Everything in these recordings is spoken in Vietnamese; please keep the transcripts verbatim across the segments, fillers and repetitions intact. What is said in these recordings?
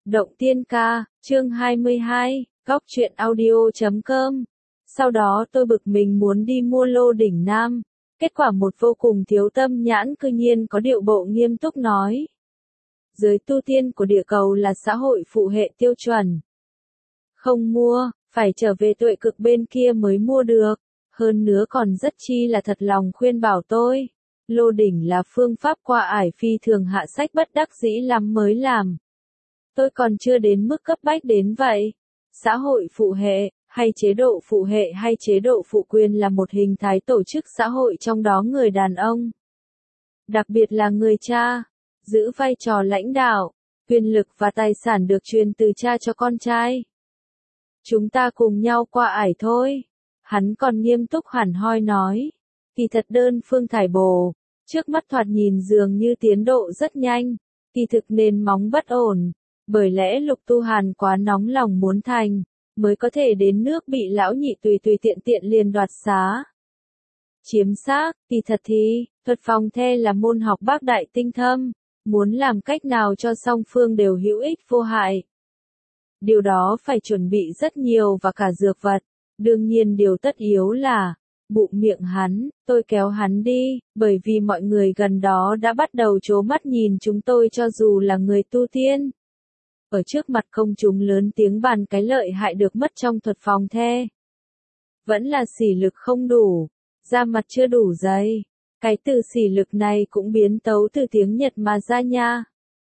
Động Tiên Ca, chương hai mươi hai, góc truyện audio chấm com. Sau đó tôi bực mình muốn đi mua lô đỉnh nam. Kết quả một vô cùng thiếu tâm nhãn cư nhiên có điệu bộ nghiêm túc nói. Giới tu tiên của địa cầu là xã hội phụ hệ tiêu chuẩn. Không mua, phải trở về tuệ cực bên kia mới mua được. Hơn nữa còn rất chi là thật lòng khuyên bảo tôi. Lô đỉnh là phương pháp qua ải phi thường hạ sách bất đắc dĩ lắm mới làm. Tôi còn chưa đến mức cấp bách đến vậy. Xã hội phụ hệ, hay chế độ phụ hệ hay chế độ phụ quyền là một hình thái tổ chức xã hội trong đó người đàn ông, đặc biệt là người cha, giữ vai trò lãnh đạo, quyền lực và tài sản được truyền từ cha cho con trai. Chúng ta cùng nhau qua ải thôi. Hắn còn nghiêm túc hẳn hoi nói. Kỳ thật đơn phương thải bồ, trước mắt thoạt nhìn dường như tiến độ rất nhanh, kỳ thực nền móng bất ổn. Bởi lẽ Lục Tu Hàn quá nóng lòng muốn thành, mới có thể đến nước bị lão nhị tùy tùy tiện tiện liền đoạt xá. Chiếm xác, kỳ thật thì, thuật phòng the là môn học bác đại tinh thâm, muốn làm cách nào cho song phương đều hữu ích vô hại. Điều đó phải chuẩn bị rất nhiều và cả dược vật, đương nhiên điều tất yếu là, bụng miệng hắn, tôi kéo hắn đi, bởi vì mọi người gần đó đã bắt đầu trố mắt nhìn chúng tôi cho dù là người tu tiên. Ở trước mặt công chúng lớn tiếng bàn cái lợi hại được mất trong thuật phòng the. Vẫn là sỉ lực không đủ, da mặt chưa đủ dày. Cái từ sỉ lực này cũng biến tấu từ tiếng Nhật mà ra nha.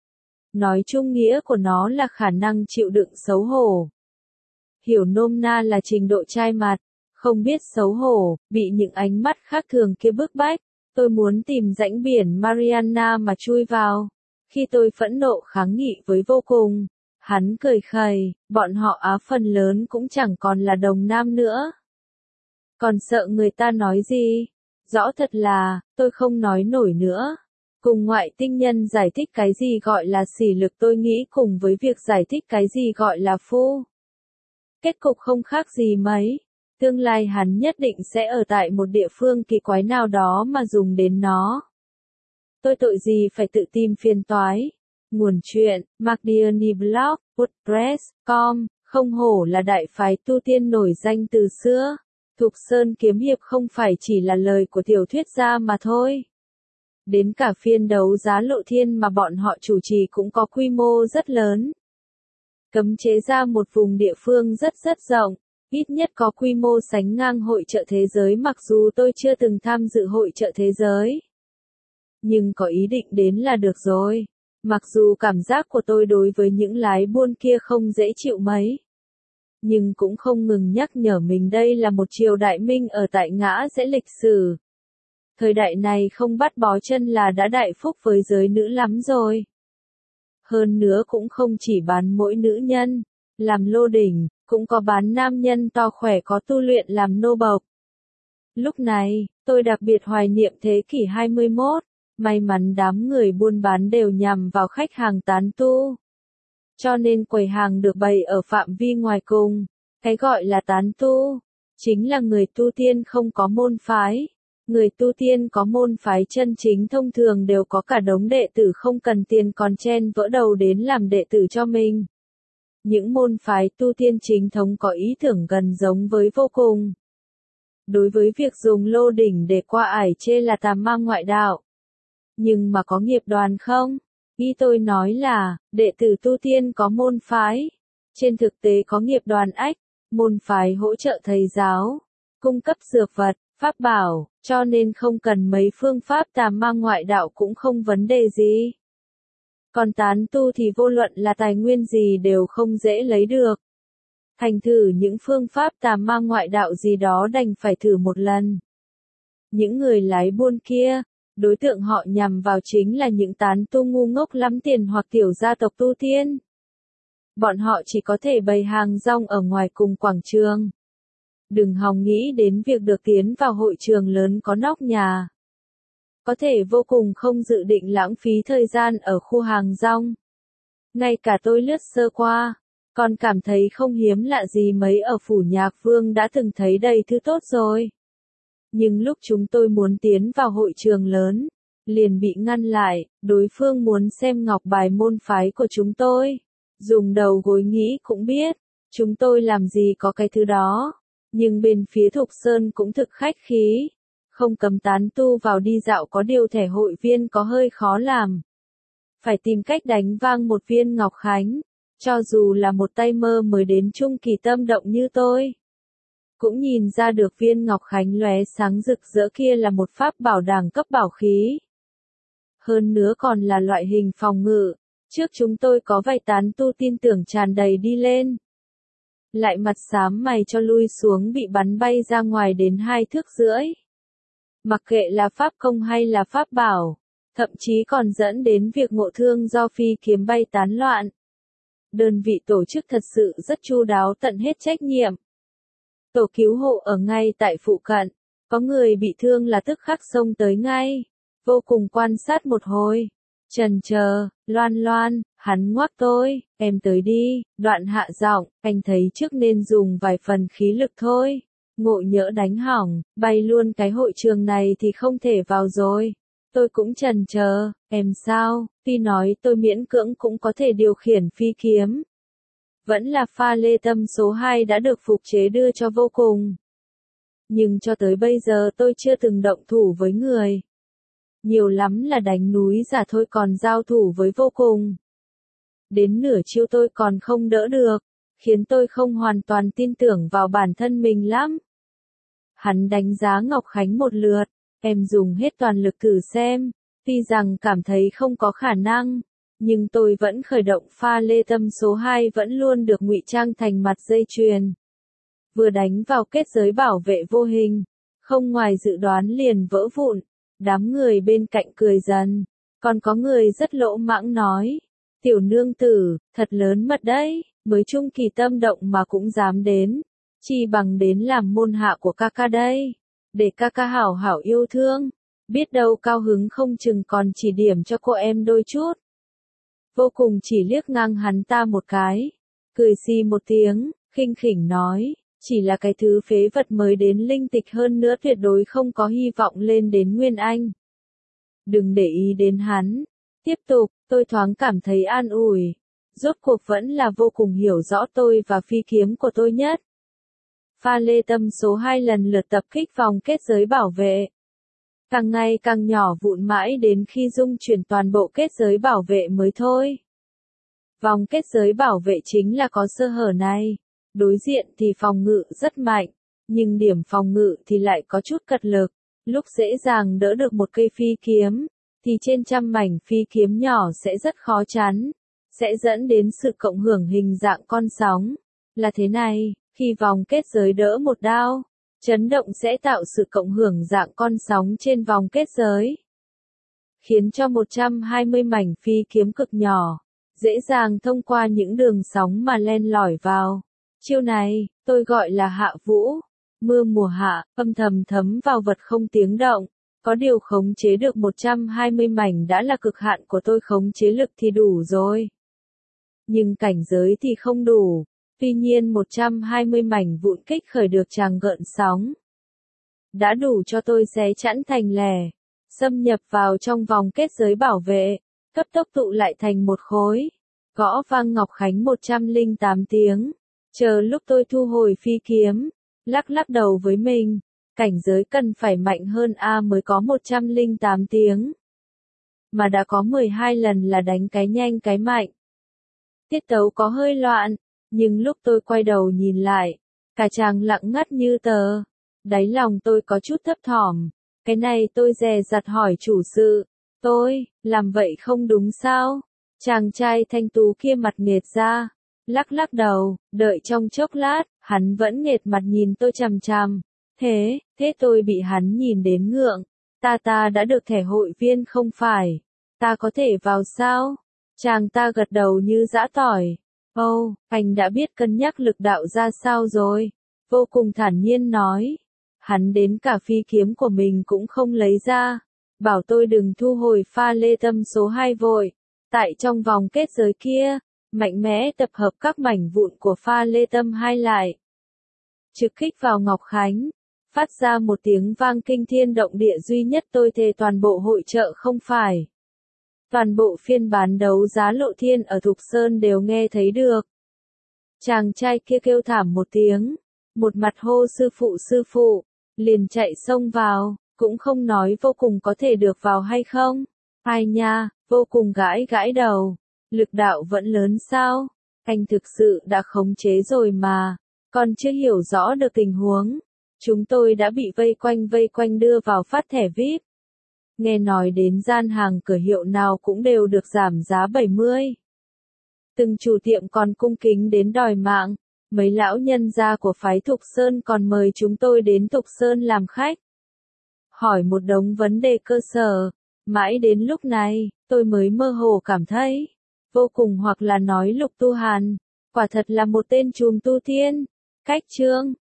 Nói chung nghĩa của nó là khả năng chịu đựng xấu hổ. Hiểu nôm na là trình độ chai mặt, không biết xấu hổ, bị những ánh mắt khác thường kia bức bách. Tôi muốn tìm rãnh biển Mariana mà chui vào. Khi tôi phẫn nộ kháng nghị với vô cùng, hắn cười khẩy, bọn họ Á phần lớn cũng chẳng còn là đồng nam nữa. Còn sợ người ta nói gì? Rõ thật là, tôi không nói nổi nữa. Cùng ngoại tinh nhân giải thích cái gì gọi là sỉ lực tôi nghĩ cùng với việc giải thích cái gì gọi là phu. Kết cục không khác gì mấy. Tương lai hắn nhất định sẽ ở tại một địa phương kỳ quái nào đó mà dùng đến nó. Tôi tội gì phải tự tìm phiền toái. Nguồn chuyện, MacDiony Blog, WordPress chấm com, không hổ là đại phái tu tiên nổi danh từ xưa. Thục Sơn kiếm hiệp không phải chỉ là lời của tiểu thuyết gia mà thôi. Đến cả phiên đấu giá lộ thiên mà bọn họ chủ trì cũng có quy mô rất lớn. Cấm chế ra một vùng địa phương rất rất rộng, ít nhất có quy mô sánh ngang hội chợ thế giới mặc dù tôi chưa từng tham dự hội chợ thế giới. Nhưng có ý định đến là được rồi. Mặc dù cảm giác của tôi đối với những lái buôn kia không dễ chịu mấy. Nhưng cũng không ngừng nhắc nhở mình đây là một triều đại minh ở tại ngã rẽ lịch sử. Thời đại này không bắt bó chân là đã đại phúc với giới nữ lắm rồi. Hơn nữa cũng không chỉ bán mỗi nữ nhân, làm lô đỉnh, cũng có bán nam nhân to khỏe có tu luyện làm nô bộc. Lúc này, tôi đặc biệt hoài niệm thế kỷ hai mươi mốt. May mắn đám người buôn bán đều nhằm vào khách hàng tán tu. Cho nên quầy hàng được bày ở phạm vi ngoài cùng. Cái gọi là tán tu, chính là người tu tiên không có môn phái. Người tu tiên có môn phái chân chính thông thường đều có cả đống đệ tử không cần tiền còn chen vỡ đầu đến làm đệ tử cho mình. Những môn phái tu tiên chính thống có ý tưởng gần giống với vô cùng. Đối với việc dùng lô đỉnh để qua ải chê là tà ma ngoại đạo. Nhưng mà có nghiệp đoàn không? Ý tôi nói là, đệ tử tu tiên có môn phái. Trên thực tế có nghiệp đoàn ách, môn phái hỗ trợ thầy giáo, cung cấp dược vật, pháp bảo, cho nên không cần mấy phương pháp tà ma ngoại đạo cũng không vấn đề gì. Còn tán tu thì vô luận là tài nguyên gì đều không dễ lấy được. Thành thử những phương pháp tà ma ngoại đạo gì đó đành phải thử một lần. Những người lái buôn kia, đối tượng họ nhằm vào chính là những tán tu ngu ngốc lắm tiền hoặc tiểu gia tộc tu tiên. Bọn họ chỉ có thể bày hàng rong ở ngoài cùng quảng trường. Đừng hòng nghĩ đến việc được tiến vào hội trường lớn có nóc nhà. Có thể vô cùng không dự định lãng phí thời gian ở khu hàng rong. Ngay cả tôi lướt sơ qua, còn cảm thấy không hiếm lạ gì mấy ở phủ Nhạc Vương đã từng thấy đầy thứ tốt rồi. Nhưng lúc chúng tôi muốn tiến vào hội trường lớn, liền bị ngăn lại, đối phương muốn xem ngọc bài môn phái của chúng tôi. Dùng đầu gối nghĩ cũng biết, chúng tôi làm gì có cái thứ đó. Nhưng bên phía Thục Sơn cũng thực khách khí. Không cấm tán tu vào đi dạo, có điều thẻ hội viên có hơi khó làm. Phải tìm cách đánh vang một viên ngọc khánh. Cho dù là một tay mơ mới đến trung kỳ tâm động như tôi, cũng nhìn ra được viên ngọc khánh lóe sáng rực rỡ kia là một pháp bảo đẳng cấp bảo khí. Hơn nữa còn là loại hình phòng ngự. Trước chúng tôi có vài tán tu tin tưởng tràn đầy đi lên. Lại mặt xám mày cho lui xuống, bị bắn bay ra ngoài đến hai thước rưỡi. Mặc kệ là pháp công hay là pháp bảo, thậm chí còn dẫn đến việc ngộ thương do phi kiếm bay tán loạn. Đơn vị tổ chức thật sự rất chu đáo, tận hết trách nhiệm. Tổ cứu hộ ở ngay tại phụ cận, có người bị thương là tức khắc xông tới ngay, vô cùng quan sát một hồi. Chần chờ, Loan Loan, hắn ngoắc tôi, em tới đi, đoạn hạ giọng, anh thấy trước nên dùng vài phần khí lực thôi. Ngộ nhỡ đánh hỏng, bay luôn cái hội trường này thì không thể vào rồi. Tôi cũng chần chờ, em sao, tuy nói tôi miễn cưỡng cũng có thể điều khiển phi kiếm. Vẫn là pha lê tâm số hai đã được phục chế đưa cho vô cùng. Nhưng cho tới bây giờ tôi chưa từng động thủ với người. Nhiều lắm là đánh núi giả thôi, còn giao thủ với vô cùng. Đến nửa chiêu tôi còn không đỡ được, khiến tôi không hoàn toàn tin tưởng vào bản thân mình lắm. Hắn đánh giá Ngọc Khánh một lượt, em dùng hết toàn lực thử xem, tuy rằng cảm thấy không có khả năng, nhưng tôi vẫn khởi động pha lê tâm số hai, vẫn luôn được ngụy trang thành mặt dây chuyền. Vừa đánh vào kết giới bảo vệ vô hình, không ngoài dự đoán liền vỡ vụn. Đám người bên cạnh cười dần, còn có người rất lỗ mãng nói, tiểu nương tử, thật lớn mật đấy, mới trung kỳ tâm động mà cũng dám đến, chi bằng đến làm môn hạ của ca ca đây, để ca ca hảo hảo yêu thương, biết đâu cao hứng không chừng còn chỉ điểm cho cô em đôi chút. Vô cùng chỉ liếc ngang hắn ta một cái, cười xì một tiếng, khinh khỉnh nói, chỉ là cái thứ phế vật mới đến linh tịch, hơn nữa tuyệt đối không có hy vọng lên đến Nguyên Anh. Đừng để ý đến hắn. Tiếp tục, tôi thoáng cảm thấy an ủi. Rốt cuộc vẫn là vô cùng hiểu rõ tôi và phi kiếm của tôi nhất. Pha lê tâm số hai lần lượt tập kích vòng kết giới bảo vệ. Càng ngày càng nhỏ vụn mãi đến khi dung chuyển toàn bộ kết giới bảo vệ mới thôi. Vòng kết giới bảo vệ chính là có sơ hở này. Đối diện thì phòng ngự rất mạnh, nhưng điểm phòng ngự thì lại có chút cật lực. Lúc dễ dàng đỡ được một cây phi kiếm, thì trên trăm mảnh phi kiếm nhỏ sẽ rất khó chắn, sẽ dẫn đến sự cộng hưởng hình dạng con sóng. Là thế này, khi vòng kết giới đỡ một đao, chấn động sẽ tạo sự cộng hưởng dạng con sóng trên vòng kết giới, khiến cho một trăm hai mươi mảnh phi kiếm cực nhỏ, dễ dàng thông qua những đường sóng mà len lỏi vào. Chiêu này, tôi gọi là hạ vũ, mưa mùa hạ, âm thầm thấm vào vật không tiếng động. Có điều khống chế được một trăm hai mươi mảnh đã là cực hạn của tôi, khống chế lực thì đủ rồi. Nhưng cảnh giới thì không đủ, tuy nhiên một trăm hai mươi mảnh vụn kích khởi được tràng gợn sóng. Đã đủ cho tôi xé chẵn thành lẻ, xâm nhập vào trong vòng kết giới bảo vệ, cấp tốc tụ lại thành một khối. Gõ vang Ngọc Khánh một trăm lẻ tám tiếng. Chờ lúc tôi thu hồi phi kiếm, lắc lắc đầu với mình, cảnh giới cần phải mạnh hơn A mới có một trăm lẻ tám tiếng. Mà đã có mười hai lần là đánh cái nhanh cái mạnh. Tiết tấu có hơi loạn, nhưng lúc tôi quay đầu nhìn lại, cả chàng lặng ngắt như tờ. Đáy lòng tôi có chút thấp thỏm, cái này tôi dè dặt hỏi chủ sự, tôi, làm vậy không đúng sao? Chàng trai thanh tú kia mặt nghệt ra. Lắc lắc đầu, đợi trong chốc lát, hắn vẫn nghệt mặt nhìn tôi chằm chằm. Thế, thế tôi bị hắn nhìn đến ngượng. Ta ta đã được thẻ hội viên không phải. Ta có thể vào sao? Chàng ta gật đầu như giã tỏi. Ồ, oh, anh đã biết cân nhắc lực đạo ra sao rồi. Vô cùng thản nhiên nói. Hắn đến cả phi kiếm của mình cũng không lấy ra. Bảo tôi đừng thu hồi pha lê tâm số hai vội. Tại trong vòng kết giới kia, mạnh mẽ tập hợp các mảnh vụn của pha lê tâm hai lại. Trực kích vào Ngọc Khánh, phát ra một tiếng vang kinh thiên động địa duy nhất, tôi thề toàn bộ hội chợ không phải. Toàn bộ phiên bán đấu giá Lộ Thiên ở Thục Sơn đều nghe thấy được. Chàng trai kia kêu thảm một tiếng, một mặt hô sư phụ sư phụ, liền chạy xông vào, cũng không nói Vô Cùng có thể được vào hay không. Ai nha, Vô Cùng gãi gãi đầu, lực đạo vẫn lớn sao, anh thực sự đã khống chế rồi mà, còn chưa hiểu rõ được tình huống. Chúng tôi đã bị vây quanh vây quanh đưa vào phát thẻ vi ai pi. Nghe nói đến gian hàng cửa hiệu nào cũng đều được giảm giá bảy mươi. Từng chủ tiệm còn cung kính đến đòi mạng, mấy lão nhân gia của phái Thục Sơn còn mời chúng tôi đến Thục Sơn làm khách. Hỏi một đống vấn đề cơ sở, mãi đến lúc này, tôi mới mơ hồ cảm thấy, Vô Cùng hoặc là nói Lục Tu Hàn, quả thật là một tên trùm tu tiên, cách chương.